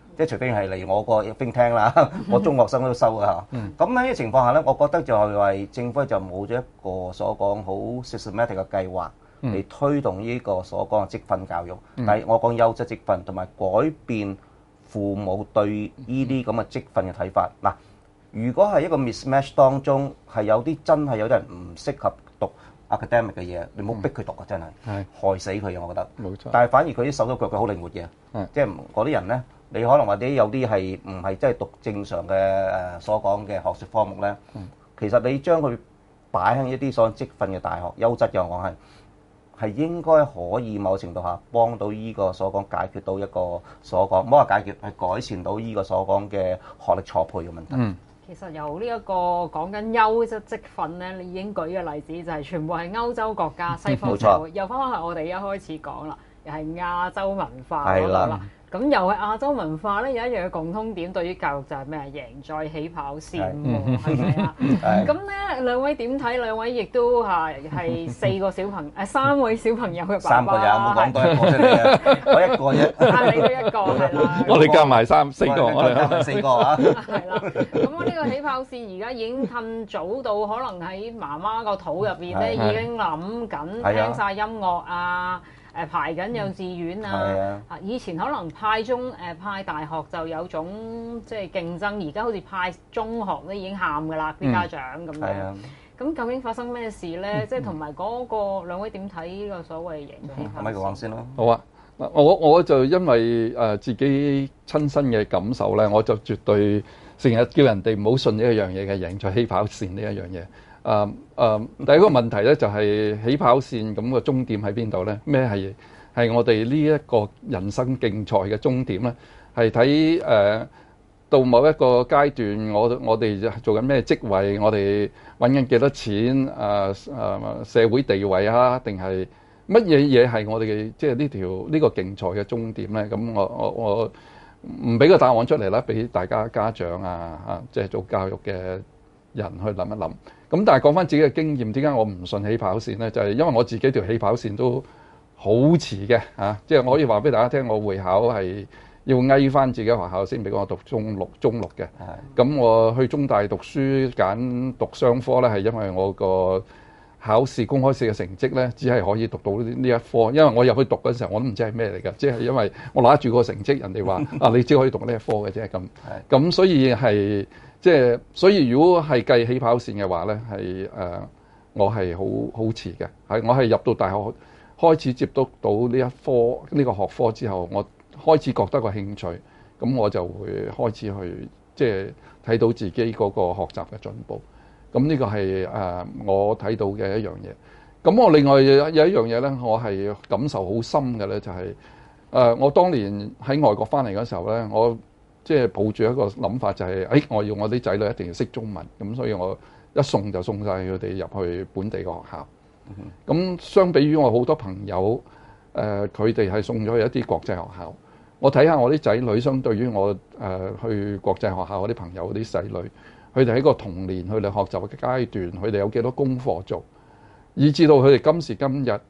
即係除非係嚟我個冰廳啦，我中學生都收㗎嚇。咁喺呢個情況下咧，我覺得就係話政府就冇咗一個所講好 systematic 嘅計劃嚟推動呢個所講嘅職訓教育。但係我講優質職訓同埋改變父母對呢啲咁嘅職訓嘅睇法。嗱，如果係一個 mismatch 當中係有啲真係有啲人唔適合讀 academic 嘅嘢，你唔好逼佢讀啊！真係害死佢嘅，我覺得。 冇錯。 但係反而佢啲手手腳腳好靈活嘅，即係嗰啲人咧，你可能或者有啲係唔係真係讀正常嘅所講嘅學術科目咧，其實你將佢擺喺一啲所謂職訓嘅大學，優質嘅我講係應該可以某程度下幫到呢個所講解決到一個所講，唔好話解決係改善到呢個所講嘅學歷錯配嘅問題。 其實由呢一個講緊優質職訓咧，你已經舉嘅例子就係全部係歐洲國家、西方社會，又翻返去我哋一開始講啦，又係亞洲文化嗰度啦。咁又係亞洲文化咧，有一樣嘅共通點，對於教育就係咩啊？贏在起跑線喎，係咪啊？咁咧，兩位點睇？兩位亦都係三位小朋友嘅爸爸。 3個有冇講多一個出嚟啊？我一個啫。 你都一個係啦。 我哋加埋4個，我哋加埋4個啊。 係啦。咁我呢個起跑線而家已經褪早到，可能喺媽媽個肚入邊咧已經諗緊聽晒音樂啊。排緊幼稚園啊！以前可能派大學就有種即係競爭，而家好似派中學咧已經喊㗎啦，啲家長咁樣。咁究竟發生咩事咧？即係同埋嗰個兩位點睇呢個所謂贏在起跑線？ 咪講先咯。 好啊！我就因為自己親身嘅感受咧，我就絕對成日叫人哋唔好信呢一樣嘢嘅贏在起跑線呢一樣嘢。第一個問題咧就係起跑線咁個終點喺邊度咧？咩係我哋呢一個人生競賽嘅終點咧？係睇到某一個階段，我哋做緊咩職位？我哋揾緊幾多錢？社會地位啊，定係乜嘢係我哋嘅即係呢個競賽嘅終點咧？咁我唔俾個答案出嚟啦，俾大家家長即係做教育嘅人去諗一諗。咁但係講翻自己嘅經驗，點解我唔信起跑線咧？就係因為我自己條起跑線都好遲嘅即係我可以話俾大家聽，我會考係要翳翻自己學校先俾我讀中六嘅。咁我去中大讀書揀讀商科咧，係因為我個考試公開試嘅成績咧，只係可以讀到呢一科。因為我入去讀嗰時候，我都唔知係咩嚟㗎，即係因為我拿住個成績，人哋話你只可以讀呢一科嘅啫咁。所以係。即係，所以如果係計起跑線嘅話咧，係我係好遲嘅。我係入到大學開始接觸到呢個學科之後，我開始覺得個興趣，咁我就會開始去即係睇到自己嗰個學習嘅進步。咁呢個係我睇到嘅一樣嘢。咁我另外有一樣嘢咧，我係感受好深嘅咧，就係我當年喺外國翻嚟嗰時候咧，我即係抱住一個諗法，就係我要我啲仔女一定要識中文，咁所以我一送就送晒佢哋入去本地嘅學校。咁相比於我好多朋友，佢哋係送咗去一啲國際學校。我睇下我啲仔女，相對於我去國際學校嗰啲朋友嗰啲仔女，佢哋喺個童年佢哋學習嘅階段，佢哋有幾多功課做，以至到佢哋今時今日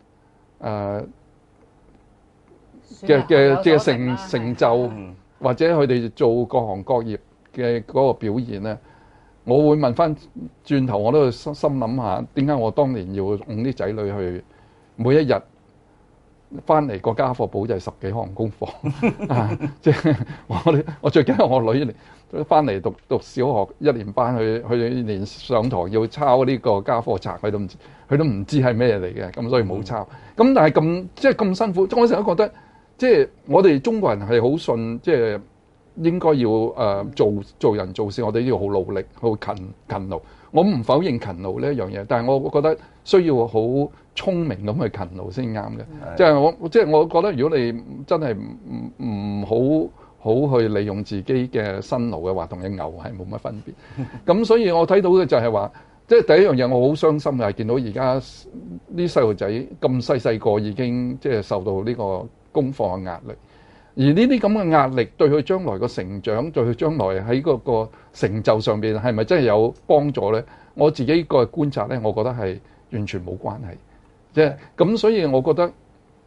嘅成就。或者佢哋做各行各業嘅嗰個表現咧，我會問翻轉頭，我都會心諗下，點解我當年要用啲仔女去每一日翻嚟個家課簿就係10幾項功課即係我最記得我女翻嚟讀小學1年班，佢連上堂要抄呢個家課冊，佢都唔知係咩嚟嘅，咁所以冇抄。咁但係咁辛苦，我成日都覺得。即係我哋中國人係好信，即係應該要做人做事，我哋要好努力、好勤勞。我唔否認勤勞呢一樣嘢，但係我覺得需要好聰明咁去勤勞先啱嘅。即係我覺得，如果你真係唔好去利用自己嘅辛勞嘅話，同隻牛係冇乜分別。咁所以我睇到嘅就係話，即係第一樣嘢，我好傷心嘅係見到而家啲細路仔咁細個已經即係受到呢個功課嘅壓力，而呢啲咁嘅壓力對佢將來個成長，對佢將來喺嗰個成就上邊係咪真係有幫助咧？我自己個觀察咧，我覺得係完全冇關係。即係咁，所以我覺得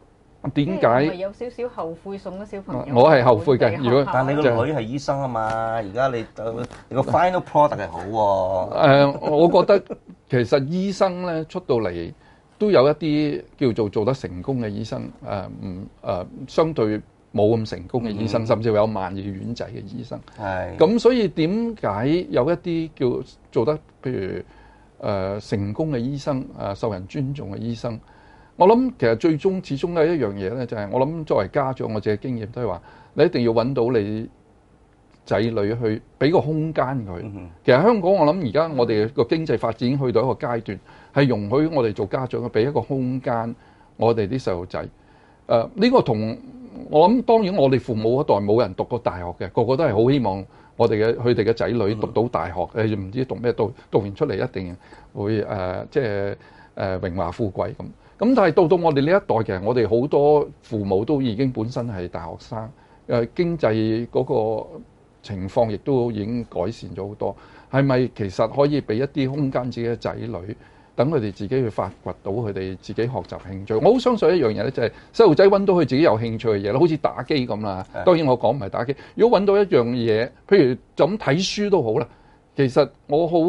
點係咪解？ 有少少後悔送咗小朋友？ 我係後悔嘅如果但你個女係醫生啊嘛，而家你個 final product 係好喎。 我覺得其實醫生咧出到嚟都有一啲叫做得成功嘅醫生，相對冇咁成功嘅醫生，甚至有萬二丸仔嘅醫生。 係。 咁所以點解有一啲叫做得譬如成功嘅醫生，受人尊重嘅醫生？我諗其實最終始終都係一樣嘢咧，就係我諗作為家長，我自己經驗都係話，你一定要揾到你仔女去俾個空間佢。其實香港我諗而家我哋個經濟發展去到一個階段，係容許我哋做家長嘅俾一個空間我哋啲細路仔。呢個同我諗當然我哋父母嗰代冇人讀過大學嘅，個個都係好希望我哋佢哋嘅仔女讀到大學，唔知讀咩，讀完出嚟一定會即係榮華富貴咁。咁但係到我哋呢一代，其實我哋好多父母都已經本身係大學生，經濟嗰個情況亦都已經改善咗好多。係咪其實可以俾一啲空間自己嘅仔女，等佢哋自己去發掘到佢哋自己學習興趣？我好相信一樣嘢咧，就係細路仔揾到佢自己有興趣嘅嘢啦，好似打機咁啦。當然我講唔係打機，如果揾到一樣嘢，譬如就咁睇書都好啦。其實我好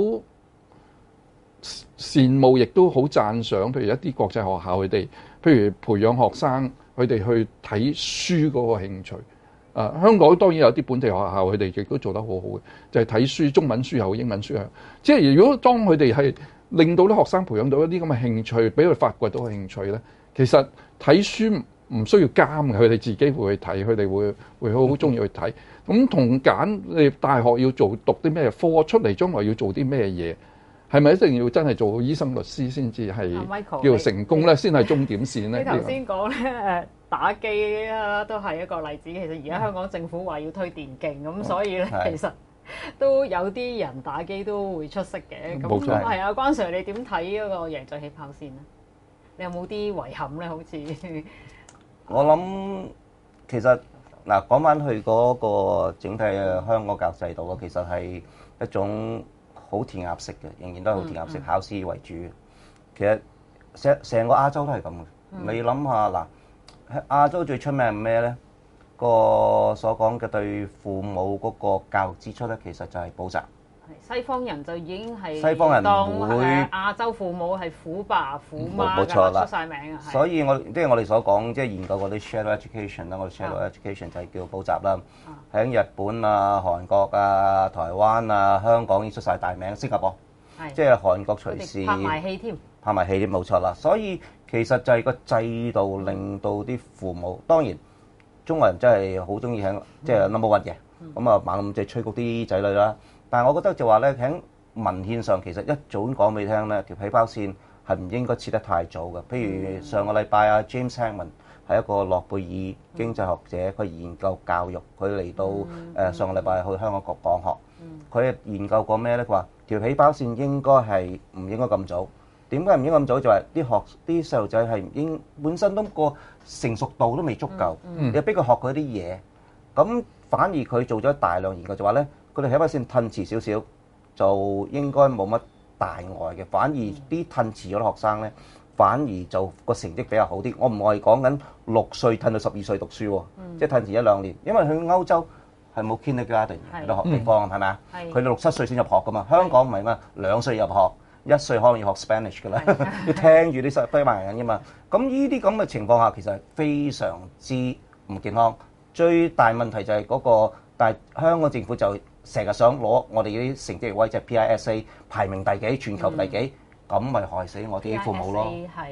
羨慕，亦都好讚賞，譬如一啲國際學校佢哋，譬如培養學生佢哋去睇書嗰個興趣。香港當然有啲本地學校，佢哋亦都做得好好嘅，就係睇書，中文書又好，英文書又好。即係如果當佢哋係令到啲學生培養到一啲咁嘅興趣，俾佢發掘到嘅興趣咧，其實睇書唔需要監嘅，佢哋自己會去睇，佢哋會好中意去睇。咁同揀你大學要讀啲咩科出嚟，將來要做啲咩嘢？係咪一定要真係做醫生、律師先至係叫做成功咧？先係終點線咧？ 你頭先講咧打機啊，都係一個例子。其實而家香港政府話要推電競，咁所以咧其實都有啲人打機都會出色嘅。咁係啊，關 Sir 你點睇嗰個贏在起跑線咧？你有冇啲遺憾咧？好似我諗其實嗱，講翻去嗰個整體嘅香港教育制度啊，其實係一種好填鴨式嘅，仍然都係好填鴨式，考試為主。其實成個亞洲都係咁嘅。你諗下嗱，亞洲最出名係咩咧？個所講嘅對父母嗰個教育支出咧，其實就係補習。 西方人就已經係西方人當唔會亞洲父母係虎爸虎媽冇錯啦， 出晒名啊！ 所以我哋所講即係研究嗰啲 shadow education 啦，我哋 shadow education 就係叫補習啦。喺日本啊、韓國啊、台灣啊、香港已經出晒大名，新加坡即係韓國隨時拍埋戲添， 拍埋戲添，冇錯啦。所以其實就係個制度令到啲父母，當然中國人真係好中意喺即係 number one 嘅，咁啊猛咁即係催谷啲仔女啦。但係我覺得就話咧，喺文獻上其實一早講俾你聽咧，條起跑線係唔應該設得太早嘅。譬如上個禮拜啊 James Heckman 係一個諾貝爾經濟學者，佢研究教育，佢嚟到上個禮拜去香港講學，佢研究過咩咧？佢話條起跑線應該係唔應該咁早。點解唔應該咁早？就係啲細路仔係本身都個成熟度都未足夠，你逼佢學佢啲嘢，咁反而佢做咗大量研究就話咧。佢哋起跑線褪遲少少，就應該冇乜大礙嘅。反而啲褪遲咗啲學生咧，反而就個成績比較好啲。我唔係講緊6歲褪到12歲讀書喎，即係褪遲1-2年。因為去歐洲係冇 kindergarten 嘅學地方，係咪啊？佢哋6-7歲先入學噶嘛。香港唔係嘛，2歲入學，1歲可能要學 Spanish 噶啦，要聽住啲西班牙人噶嘛。咁呢啲咁嘅情況下，其實係非常之唔健康。最大問題就係嗰個，但係香港政府就成日想攞我哋啲成績威，即係 PISA 排名第幾，全球第幾，咁咪害死我啲父母咯。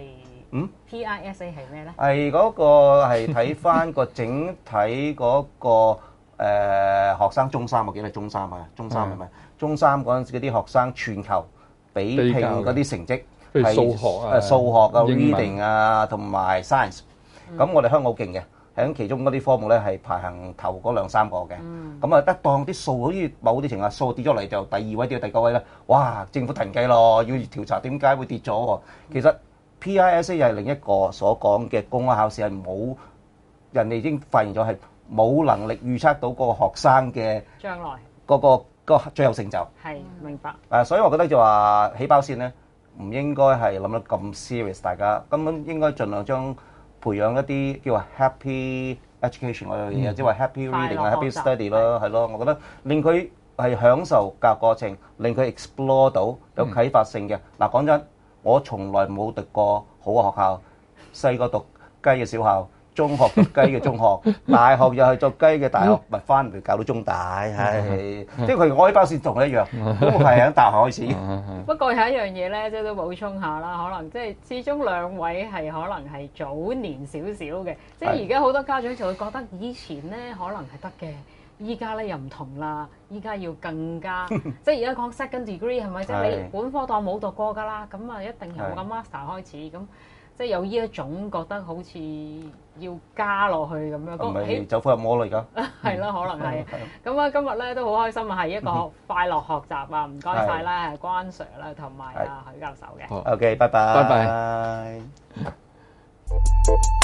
PISA 係咩咧？ 係嗰個係睇翻個整體嗰個學生中三，我記得係中三啊，中三係咪？中三嗰陣時嗰啲學生全球比拼嗰啲成績係數學啊、reading 啊同埋 science，咁我哋香港好勁嘅。喺其中嗰啲科目咧係排行頭嗰2-3個嘅，咁啊一當啲數好似某啲情況數跌咗嚟就第2位跌到第9位咧，哇！政府停計咯，要調查點解會跌咗喎。其實 PISA 又係另一個所講嘅公開考試係冇，人哋已經發現咗係冇能力預測到嗰個學生嘅將來嗰個最後成就。 係明白。 所以我覺得就話起跑線咧唔應該係諗得咁 serious，大家根本應該盡量將培養一啲叫話 happy education 嗰樣嘢，即係話 happy 快 reading 樂啊，happy 學習 study 咯，係咯，我覺得令佢係享受教育過程，令佢 explore 到有啟發性嘅。嗱，講真，我從來冇讀過好嘅學校，細個讀雞嘅小校。中學讀雞嘅中學，大學又係讀雞嘅大學，咪翻嚟教到中大，係即係佢開包線同我一樣，都係喺大學開始。 不過有一樣嘢咧，即係都補充下啦，可能即係始終兩位係可能係早年少少嘅，即係而家好多家長就會覺得以前咧可能係得嘅，依家咧又唔同啦，依家要更加即係而家講 second degree 係咪？即係你本科當冇讀過㗎啦，咁啊一定由個 master 開始咁。即係有呢一種覺得好似要加落去咁樣， 唔係走火入魔啦而家。 係咯，可能係。咁啊，今日咧都好開心啊，係一個快樂學習啊！唔該晒啦，係關 Sir 啦，同埋啊許教授嘅。 OK，拜拜。 拜拜。